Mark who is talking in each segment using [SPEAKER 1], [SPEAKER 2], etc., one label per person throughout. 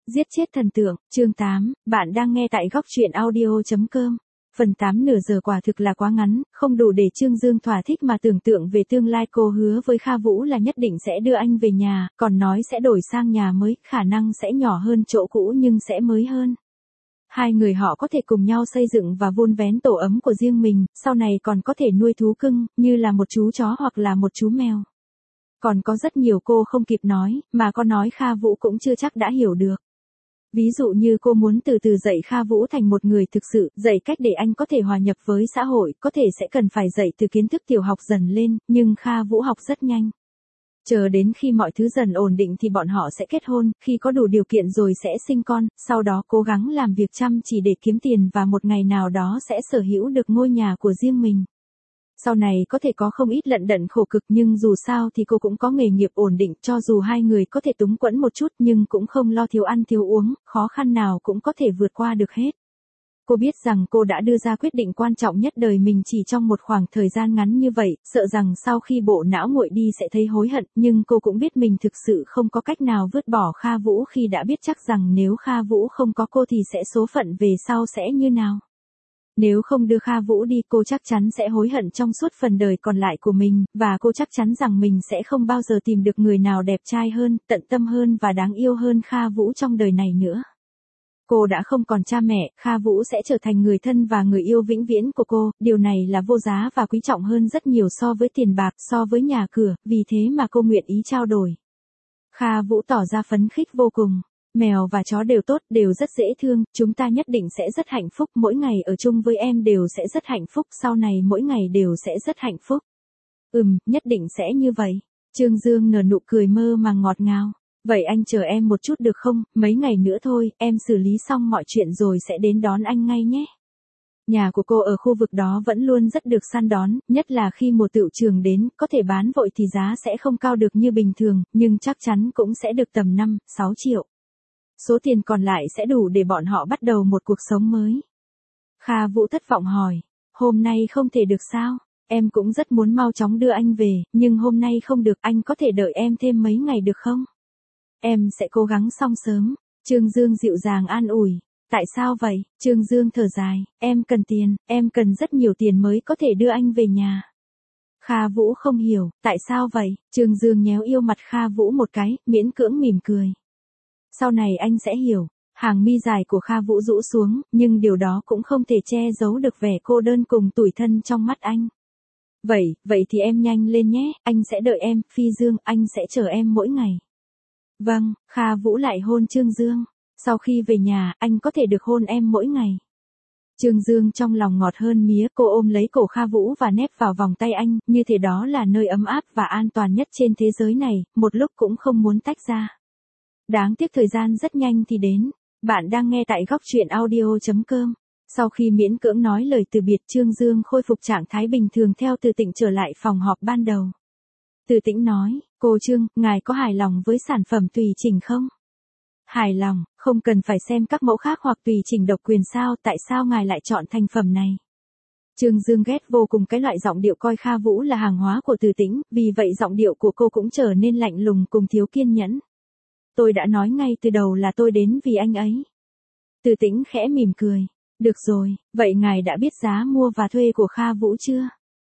[SPEAKER 1] Giết chết thần tượng, chương 8, bạn đang nghe tại góc truyện audio.com. Phần 8 nửa giờ quả thực là quá ngắn, không đủ để Trương Dương thỏa thích mà tưởng tượng về tương lai. Cô hứa với Kha Vũ là nhất định sẽ đưa anh về nhà, còn nói sẽ đổi sang nhà mới, khả năng sẽ nhỏ hơn chỗ cũ nhưng sẽ mới hơn. Hai người họ có thể cùng nhau xây dựng và vun vén tổ ấm của riêng mình, sau này còn có thể nuôi thú cưng, như là một chú chó hoặc là một chú mèo. Còn có rất nhiều cô không kịp nói, mà có nói Kha Vũ cũng chưa chắc đã hiểu được. Ví dụ như cô muốn từ từ dạy Kha Vũ thành một người thực sự, dạy cách để anh có thể hòa nhập với xã hội, có thể sẽ cần phải dạy từ kiến thức tiểu học dần lên, nhưng Kha Vũ học rất nhanh. Chờ đến khi mọi thứ dần ổn định thì bọn họ sẽ kết hôn, khi có đủ điều kiện rồi sẽ sinh con, sau đó cố gắng làm việc chăm chỉ để kiếm tiền và một ngày nào đó sẽ sở hữu được ngôi nhà của riêng mình. Sau này có thể có không ít lận đận khổ cực nhưng dù sao thì cô cũng có nghề nghiệp ổn định, cho dù hai người có thể túng quẫn một chút nhưng cũng không lo thiếu ăn thiếu uống, khó khăn nào cũng có thể vượt qua được hết. Cô biết rằng cô đã đưa ra quyết định quan trọng nhất đời mình chỉ trong một khoảng thời gian ngắn như vậy, sợ rằng sau khi bộ não nguội đi sẽ thấy hối hận, nhưng cô cũng biết mình thực sự không có cách nào vứt bỏ Kha Vũ khi đã biết chắc rằng nếu Kha Vũ không có cô thì sẽ số phận về sau sẽ như nào. Nếu không đưa Kha Vũ đi cô chắc chắn sẽ hối hận trong suốt phần đời còn lại của mình, và cô chắc chắn rằng mình sẽ không bao giờ tìm được người nào đẹp trai hơn, tận tâm hơn và đáng yêu hơn Kha Vũ trong đời này nữa. Cô đã không còn cha mẹ, Kha Vũ sẽ trở thành người thân và người yêu vĩnh viễn của cô, điều này là vô giá và quý trọng hơn rất nhiều so với tiền bạc, so với nhà cửa, vì thế mà cô nguyện ý trao đổi. Kha Vũ tỏ ra phấn khích vô cùng. Mèo và chó đều tốt, đều rất dễ thương, chúng ta nhất định sẽ rất hạnh phúc, mỗi ngày ở chung với em đều sẽ rất hạnh phúc, sau này mỗi ngày đều sẽ rất hạnh phúc. Nhất định sẽ như vậy. Trương Dương nở nụ cười mơ màng ngọt ngào. Vậy anh chờ em một chút được không, mấy ngày nữa thôi, em xử lý xong mọi chuyện rồi sẽ đến đón anh ngay nhé. Nhà của cô ở khu vực đó vẫn luôn rất được săn đón, nhất là khi mùa tựu trường đến, có thể bán vội thì giá sẽ không cao được như bình thường, nhưng chắc chắn cũng sẽ được tầm 5-6 triệu. Số tiền còn lại sẽ đủ để bọn họ bắt đầu một cuộc sống mới. Kha Vũ thất vọng hỏi, hôm nay không thể được sao? Em cũng rất muốn mau chóng đưa anh về, nhưng hôm nay không được, anh có thể đợi em thêm mấy ngày được không? Em sẽ cố gắng xong sớm. Trương Dương dịu dàng an ủi. Tại sao vậy? Trương Dương thở dài, em cần tiền, em cần rất nhiều tiền mới có thể đưa anh về nhà. Kha Vũ không hiểu, tại sao vậy? Trương Dương nhéo yêu mặt Kha Vũ một cái, miễn cưỡng mỉm cười. Sau này anh sẽ hiểu. Hàng mi dài của Kha Vũ rũ xuống, nhưng điều đó cũng không thể che giấu được vẻ cô đơn cùng tủi thân trong mắt anh. Vậy thì em nhanh lên nhé, anh sẽ đợi em, Phi Dương, anh sẽ chờ em mỗi ngày. Vâng, Kha Vũ lại hôn Trương Dương. Sau khi về nhà, anh có thể được hôn em mỗi ngày. Trương Dương trong lòng ngọt hơn mía, cô ôm lấy cổ Kha Vũ và nép vào vòng tay anh, như thế đó là nơi ấm áp và an toàn nhất trên thế giới này, một lúc cũng không muốn tách ra. Đáng tiếc thời gian rất nhanh thì đến. Bạn đang nghe tại góc truyện audio.com. Sau khi miễn cưỡng nói lời từ biệt, Trương Dương khôi phục trạng thái bình thường theo Từ Tĩnh trở lại phòng họp ban đầu. Từ Tĩnh nói, cô Trương, ngài có hài lòng với sản phẩm tùy chỉnh không? Hài lòng, không cần phải xem các mẫu khác hoặc tùy chỉnh độc quyền sao, tại sao ngài lại chọn thành phẩm này? Trương Dương ghét vô cùng cái loại giọng điệu coi Kha Vũ là hàng hóa của Từ Tĩnh, vì vậy giọng điệu của cô cũng trở nên lạnh lùng cùng thiếu kiên nhẫn. Tôi đã nói ngay từ đầu là tôi đến vì anh ấy. Từ Tĩnh khẽ mỉm cười. Được rồi, vậy ngài đã biết giá mua và thuê của Kha Vũ chưa?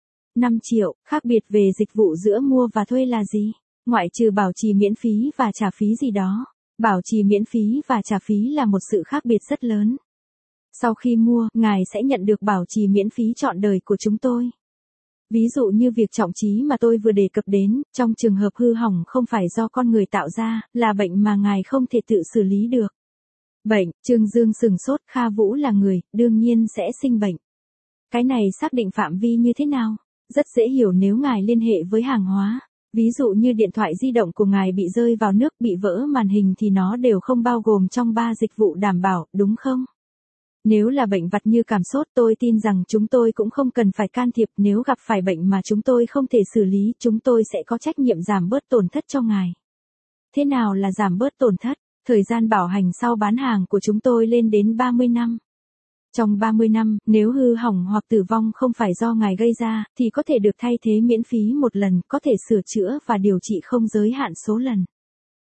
[SPEAKER 1] 5 triệu, khác biệt về dịch vụ giữa mua và thuê là gì? Ngoại trừ bảo trì miễn phí và trả phí gì đó. Bảo trì miễn phí và trả phí là một sự khác biệt rất lớn. Sau khi mua, ngài sẽ nhận được bảo trì miễn phí trọn đời của chúng tôi. Ví dụ như việc trọng trí mà tôi vừa đề cập đến, trong trường hợp hư hỏng không phải do con người tạo ra, là bệnh mà ngài không thể tự xử lý được. Bệnh, Trương Dương sừng sốt, Kha Vũ là người, đương nhiên sẽ sinh bệnh. Cái này xác định phạm vi như thế nào? Rất dễ hiểu nếu ngài liên hệ với hàng hóa. Ví dụ như điện thoại di động của ngài bị rơi vào nước, bị vỡ màn hình thì nó đều không bao gồm trong 3 dịch vụ đảm bảo, đúng không? Nếu là bệnh vặt như cảm sốt, tôi tin rằng chúng tôi cũng không cần phải can thiệp, nếu gặp phải bệnh mà chúng tôi không thể xử lý, chúng tôi sẽ có trách nhiệm giảm bớt tổn thất cho ngài. Thế nào là giảm bớt tổn thất? Thời gian bảo hành sau bán hàng của chúng tôi lên đến 30 năm. Trong 30 năm, nếu hư hỏng hoặc tử vong không phải do ngài gây ra, thì có thể được thay thế miễn phí một lần, có thể sửa chữa và điều trị không giới hạn số lần.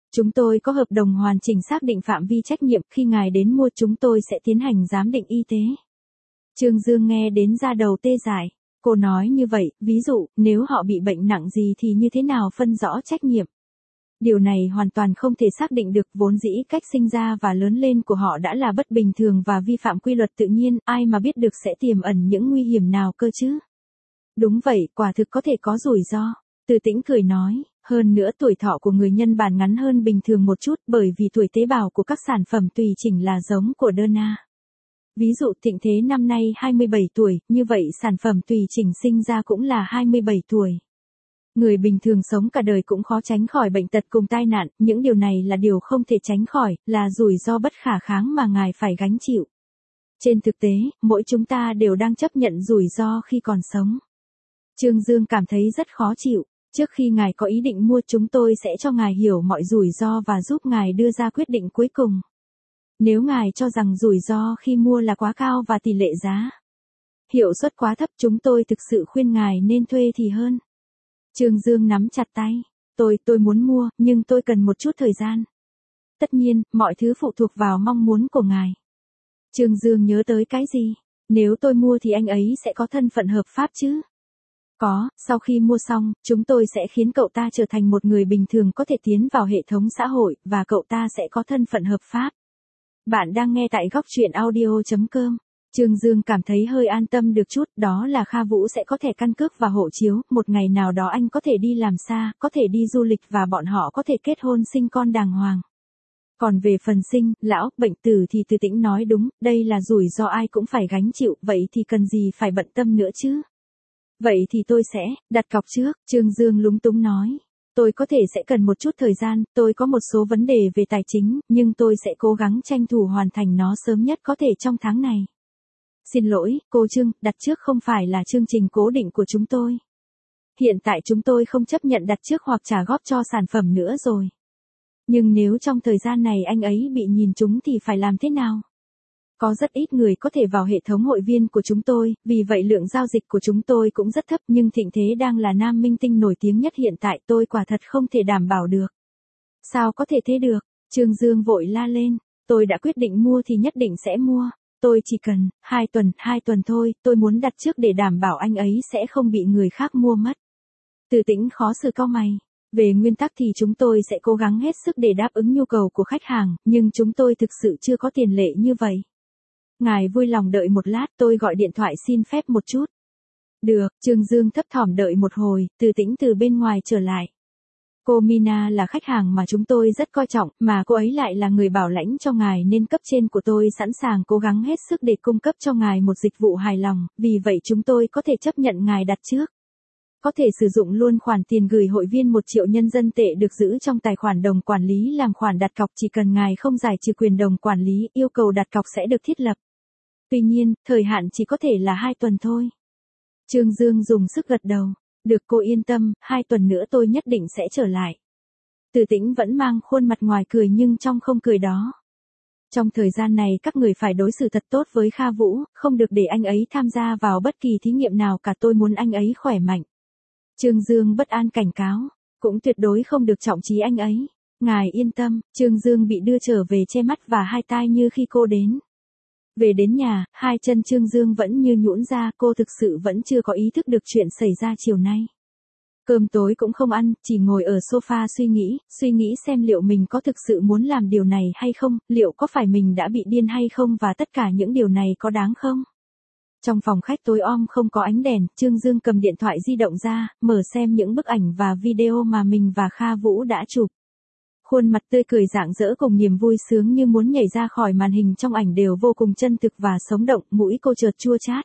[SPEAKER 1] Chúng tôi có hợp đồng hoàn chỉnh xác định phạm vi trách nhiệm, khi ngài đến mua chúng tôi sẽ tiến hành giám định y tế. Trương Dương nghe đến da đầu tê dại. Cô nói như vậy, ví dụ, nếu họ bị bệnh nặng gì thì như thế nào phân rõ trách nhiệm? Điều này hoàn toàn không thể xác định được, vốn dĩ cách sinh ra và lớn lên của họ đã là bất bình thường và vi phạm quy luật tự nhiên, ai mà biết được sẽ tiềm ẩn những nguy hiểm nào cơ chứ? Đúng vậy, quả thực có thể có rủi ro. Từ Tĩnh cười nói, hơn nữa tuổi thọ của người nhân bản ngắn hơn bình thường một chút bởi vì tuổi tế bào của các sản phẩm tùy chỉnh là giống của Donna. Ví dụ Thịnh Thế năm nay 27 tuổi, như vậy sản phẩm tùy chỉnh sinh ra cũng là 27 tuổi. Người bình thường sống cả đời cũng khó tránh khỏi bệnh tật cùng tai nạn, những điều này là điều không thể tránh khỏi, là rủi ro bất khả kháng mà ngài phải gánh chịu. Trên thực tế, mỗi chúng ta đều đang chấp nhận rủi ro khi còn sống. Trương Dương cảm thấy rất khó chịu. Trước khi ngài có ý định mua chúng tôi sẽ cho ngài hiểu mọi rủi ro và giúp ngài đưa ra quyết định cuối cùng. Nếu ngài cho rằng rủi ro khi mua là quá cao và tỷ lệ giá hiệu suất quá thấp, chúng tôi thực sự khuyên ngài nên thuê thì hơn. Trương Dương nắm chặt tay. Tôi muốn mua, nhưng tôi cần một chút thời gian. Tất nhiên, mọi thứ phụ thuộc vào mong muốn của ngài. Trương Dương nhớ tới cái gì? Nếu tôi mua thì anh ấy sẽ có thân phận hợp pháp chứ? Có, sau khi mua xong, chúng tôi sẽ khiến cậu ta trở thành một người bình thường có thể tiến vào hệ thống xã hội, và cậu ta sẽ có thân phận hợp pháp. Bạn đang nghe tại góc truyện audio.com. Trương Dương cảm thấy hơi an tâm được chút, đó là Kha Vũ sẽ có thẻ căn cước và hộ chiếu, một ngày nào đó anh có thể đi làm xa, có thể đi du lịch và bọn họ có thể kết hôn sinh con đàng hoàng. Còn về phần sinh, lão, bệnh tử thì Từ Tĩnh nói đúng, đây là rủi ro ai cũng phải gánh chịu, vậy thì cần gì phải bận tâm nữa chứ? Vậy thì tôi sẽ đặt cọc trước, Trương Dương lúng túng nói. Tôi có thể sẽ cần một chút thời gian, tôi có một số vấn đề về tài chính, nhưng tôi sẽ cố gắng tranh thủ hoàn thành nó sớm nhất có thể trong tháng này. Xin lỗi, cô Trương, đặt trước không phải là chương trình cố định của chúng tôi. Hiện tại chúng tôi không chấp nhận đặt trước hoặc trả góp cho sản phẩm nữa rồi. Nhưng nếu trong thời gian này anh ấy bị nhìn trúng thì phải làm thế nào? Có rất ít người có thể vào hệ thống hội viên của chúng tôi, vì vậy lượng giao dịch của chúng tôi cũng rất thấp, nhưng Thịnh Thế đang là nam minh tinh nổi tiếng nhất hiện tại, tôi quả thật không thể đảm bảo được. Sao có thể thế được? Trương Dương vội la lên, tôi đã quyết định mua thì nhất định sẽ mua. Tôi chỉ cần 2 tuần thôi, tôi muốn đặt trước để đảm bảo anh ấy sẽ không bị người khác mua mất. Từ Tĩnh khó xử cau mày. Về nguyên tắc thì chúng tôi sẽ cố gắng hết sức để đáp ứng nhu cầu của khách hàng, nhưng chúng tôi thực sự chưa có tiền lệ như vậy. Ngài vui lòng đợi một lát, tôi gọi điện thoại xin phép một chút. Được, Trương Dương thấp thỏm đợi một hồi, Từ Tĩnh từ bên ngoài trở lại. Cô Mina là khách hàng mà chúng tôi rất coi trọng, mà cô ấy lại là người bảo lãnh cho ngài nên cấp trên của tôi sẵn sàng cố gắng hết sức để cung cấp cho ngài một dịch vụ hài lòng, vì vậy chúng tôi có thể chấp nhận ngài đặt trước. Có thể sử dụng luôn khoản tiền gửi hội viên 1 triệu nhân dân tệ được giữ trong tài khoản đồng quản lý làm khoản đặt cọc, chỉ cần ngài không giải trừ quyền đồng quản lý, yêu cầu đặt cọc sẽ được thiết lập. Tuy nhiên, thời hạn chỉ có thể là 2 tuần thôi. Trương Dương dùng sức gật đầu. Được, cô yên tâm, 2 tuần nữa tôi nhất định sẽ trở lại. Từ Tĩnh vẫn mang khuôn mặt ngoài cười nhưng trong không cười đó. Trong thời gian này các người phải đối xử thật tốt với Kha Vũ, không được để anh ấy tham gia vào bất kỳ thí nghiệm nào cả, tôi muốn anh ấy khỏe mạnh. Trương Dương bất an cảnh cáo, cũng tuyệt đối không được trọng trí anh ấy. Ngài yên tâm, Trương Dương bị đưa trở về che mắt và hai tai như khi cô đến. Về đến nhà, hai chân Trương Dương vẫn như nhũn ra, cô thực sự vẫn chưa có ý thức được chuyện xảy ra chiều nay. Cơm tối cũng không ăn, chỉ ngồi ở sofa suy nghĩ xem liệu mình có thực sự muốn làm điều này hay không, liệu có phải mình đã bị điên hay không và tất cả những điều này có đáng không? Trong phòng khách tối om không có ánh đèn, Trương Dương cầm điện thoại di động ra, mở xem những bức ảnh và video mà mình và Kha Vũ đã chụp. Khuôn mặt tươi cười rạng rỡ cùng niềm vui sướng như muốn nhảy ra khỏi màn hình trong ảnh đều vô cùng chân thực và sống động, mũi cô chợt chua chát.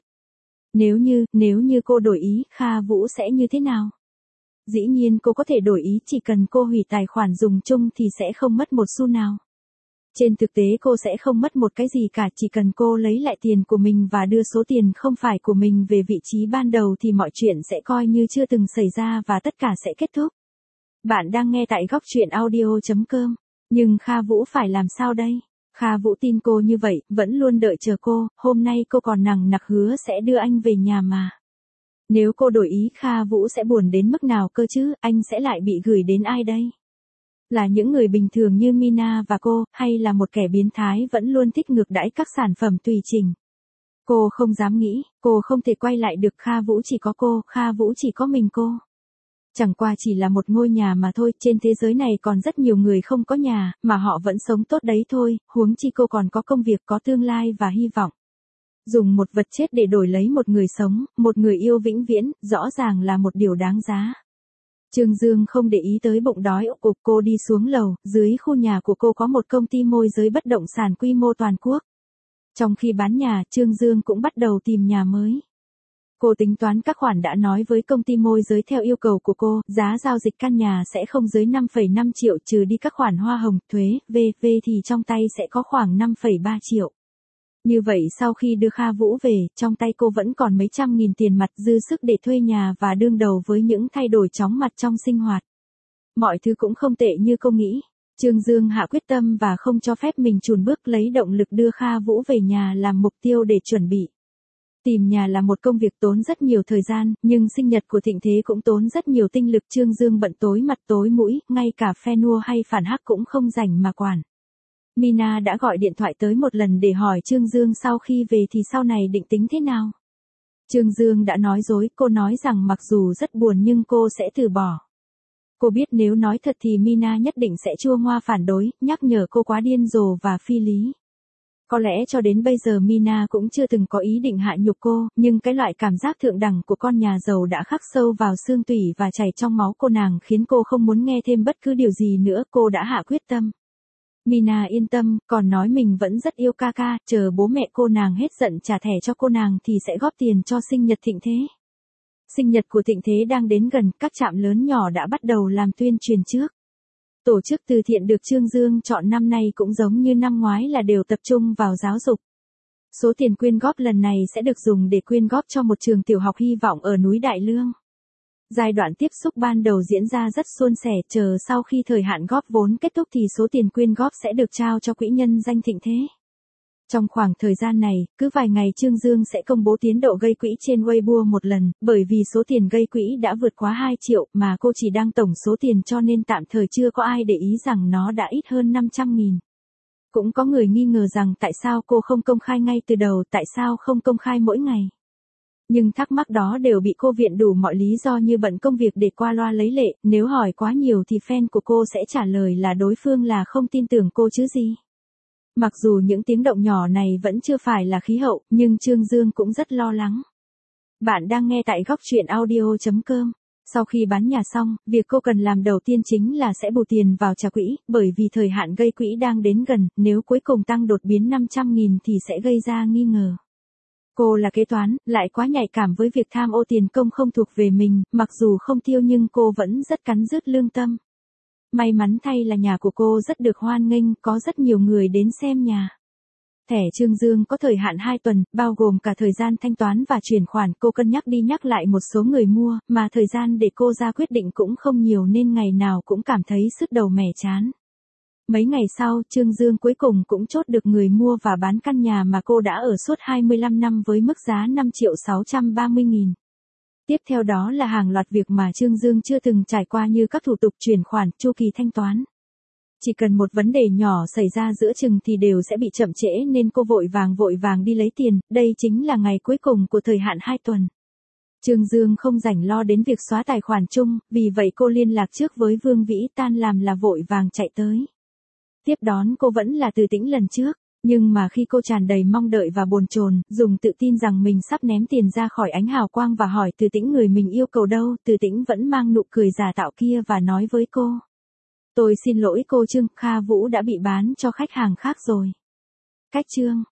[SPEAKER 1] Nếu như cô đổi ý, Kha Vũ sẽ như thế nào? Dĩ nhiên cô có thể đổi ý, chỉ cần cô hủy tài khoản dùng chung thì sẽ không mất một xu nào. Trên thực tế cô sẽ không mất một cái gì cả, chỉ cần cô lấy lại tiền của mình và đưa số tiền không phải của mình về vị trí ban đầu thì mọi chuyện sẽ coi như chưa từng xảy ra và tất cả sẽ kết thúc. Bạn đang nghe tại góc truyện audio.com. Nhưng Kha Vũ phải làm sao đây? Kha Vũ tin cô như vậy, vẫn luôn đợi chờ cô, hôm nay cô còn nằng nặc hứa sẽ đưa anh về nhà mà. Nếu cô đổi ý Kha Vũ sẽ buồn đến mức nào cơ chứ, anh sẽ lại bị gửi đến ai đây? Là những người bình thường như Mina và cô, hay là một kẻ biến thái vẫn luôn thích ngược đãi các sản phẩm tùy chỉnh? Cô không dám nghĩ, cô không thể quay lại được. Kha Vũ chỉ có cô, Kha Vũ chỉ có mình cô. Chẳng qua chỉ là một ngôi nhà mà thôi, trên thế giới này còn rất nhiều người không có nhà, mà họ vẫn sống tốt đấy thôi, huống chi cô còn có công việc, có tương lai và hy vọng. Dùng một vật chết để đổi lấy một người sống, một người yêu vĩnh viễn, rõ ràng là một điều đáng giá. Trương Dương không để ý tới bụng đói ục cục, cô đi xuống lầu, dưới khu nhà của cô có một công ty môi giới bất động sản quy mô toàn quốc. Trong khi bán nhà, Trương Dương cũng bắt đầu tìm nhà mới. Cô tính toán các khoản đã nói với công ty môi giới theo yêu cầu của cô, giá giao dịch căn nhà sẽ không dưới 5,5 triệu trừ đi các khoản hoa hồng, thuế, v.v. thì trong tay sẽ có khoảng 5,3 triệu. Như vậy sau khi đưa Kha Vũ về, trong tay cô vẫn còn mấy trăm nghìn tiền mặt dư sức để thuê nhà và đương đầu với những thay đổi chóng mặt trong sinh hoạt. Mọi thứ cũng không tệ như cô nghĩ. Trương Dương hạ quyết tâm và không cho phép mình chùn bước, lấy động lực đưa Kha Vũ về nhà làm mục tiêu để chuẩn bị. Tìm nhà là một công việc tốn rất nhiều thời gian, nhưng sinh nhật của Thịnh Thế cũng tốn rất nhiều tinh lực. Trương Dương bận tối mặt tối mũi, ngay cả phe nua hay phản hắc cũng không rảnh mà quản. Mina đã gọi điện thoại tới một lần để hỏi Trương Dương sau khi về thì sau này định tính thế nào. Trương Dương đã nói dối, cô nói rằng mặc dù rất buồn nhưng cô sẽ từ bỏ. Cô biết nếu nói thật thì Mina nhất định sẽ chua ngoa phản đối, nhắc nhở cô quá điên rồ và phi lý. Có lẽ cho đến bây giờ Mina cũng chưa từng có ý định hạ nhục cô, nhưng cái loại cảm giác thượng đẳng của con nhà giàu đã khắc sâu vào xương tủy và chảy trong máu cô nàng, khiến cô không muốn nghe thêm bất cứ điều gì nữa. Cô đã hạ quyết tâm. Mina yên tâm, còn nói mình vẫn rất yêu ca ca, chờ bố mẹ cô nàng hết giận trả thẻ cho cô nàng thì sẽ góp tiền cho sinh nhật Thịnh Thế. Sinh nhật của Thịnh Thế đang đến gần, các trạm lớn nhỏ đã bắt đầu làm tuyên truyền trước. Tổ chức từ thiện được Trương Dương chọn năm nay cũng giống như năm ngoái là đều tập trung vào giáo dục. Số tiền quyên góp lần này sẽ được dùng để quyên góp cho một trường tiểu học hy vọng ở núi Đại Lương. Giai đoạn tiếp xúc ban đầu diễn ra rất suôn sẻ, chờ sau khi thời hạn góp vốn kết thúc thì số tiền quyên góp sẽ được trao cho quỹ nhân danh Thịnh Thế. Trong khoảng thời gian này, cứ vài ngày Trương Dương sẽ công bố tiến độ gây quỹ trên Weibo một lần, bởi vì số tiền gây quỹ đã vượt quá 2 triệu mà cô chỉ đăng tổng số tiền cho nên tạm thời chưa có ai để ý rằng nó đã ít hơn 500.000. Cũng có người nghi ngờ rằng tại sao cô không công khai ngay từ đầu, tại sao không công khai mỗi ngày. Nhưng thắc mắc đó đều bị cô viện đủ mọi lý do như bận công việc để qua loa lấy lệ, nếu hỏi quá nhiều thì fan của cô sẽ trả lời là đối phương là không tin tưởng cô chứ gì. Mặc dù những tiếng động nhỏ này vẫn chưa phải là khí hậu, nhưng Trương Dương cũng rất lo lắng. Bạn đang nghe tại góc truyện audio.com. Sau khi bán nhà xong, việc cô cần làm đầu tiên chính là sẽ bù tiền vào trả quỹ, bởi vì thời hạn gây quỹ đang đến gần, nếu cuối cùng tăng đột biến 500.000 thì sẽ gây ra nghi ngờ. Cô là kế toán, lại quá nhạy cảm với việc tham ô tiền công không thuộc về mình, mặc dù không tiêu nhưng cô vẫn rất cắn rứt lương tâm. May mắn thay là nhà của cô rất được hoan nghênh, có rất nhiều người đến xem nhà. Thẻ Trương Dương có thời hạn 2 tuần, bao gồm cả thời gian thanh toán và chuyển khoản. Cô cân nhắc đi nhắc lại một số người mua, mà thời gian để cô ra quyết định cũng không nhiều nên ngày nào cũng cảm thấy sứt đầu mẻ chán. Mấy ngày sau, Trương Dương cuối cùng cũng chốt được người mua và bán căn nhà mà cô đã ở suốt 25 năm với mức giá 5.630.000. Tiếp theo đó là hàng loạt việc mà Trương Dương chưa từng trải qua như các thủ tục chuyển khoản, chu kỳ thanh toán. Chỉ cần một vấn đề nhỏ xảy ra giữa chừng thì đều sẽ bị chậm trễ nên cô vội vàng đi lấy tiền, đây chính là ngày cuối cùng của thời hạn 2 tuần. Trương Dương không rảnh lo đến việc xóa tài khoản chung, vì vậy cô liên lạc trước với Vương Vĩ, tan làm là vội vàng chạy tới. Tiếp đón cô vẫn là Từ Tĩnh lần trước, nhưng mà khi cô tràn đầy mong đợi và bồn chồn, dùng tự tin rằng mình sắp ném tiền ra khỏi ánh hào quang và hỏi Từ Tĩnh người mình yêu cầu đâu, Từ Tĩnh vẫn mang nụ cười giả tạo kia và nói với cô. Tôi xin lỗi cô Trương, Kha Vũ đã bị bán cho khách hàng khác rồi. Cách Trương.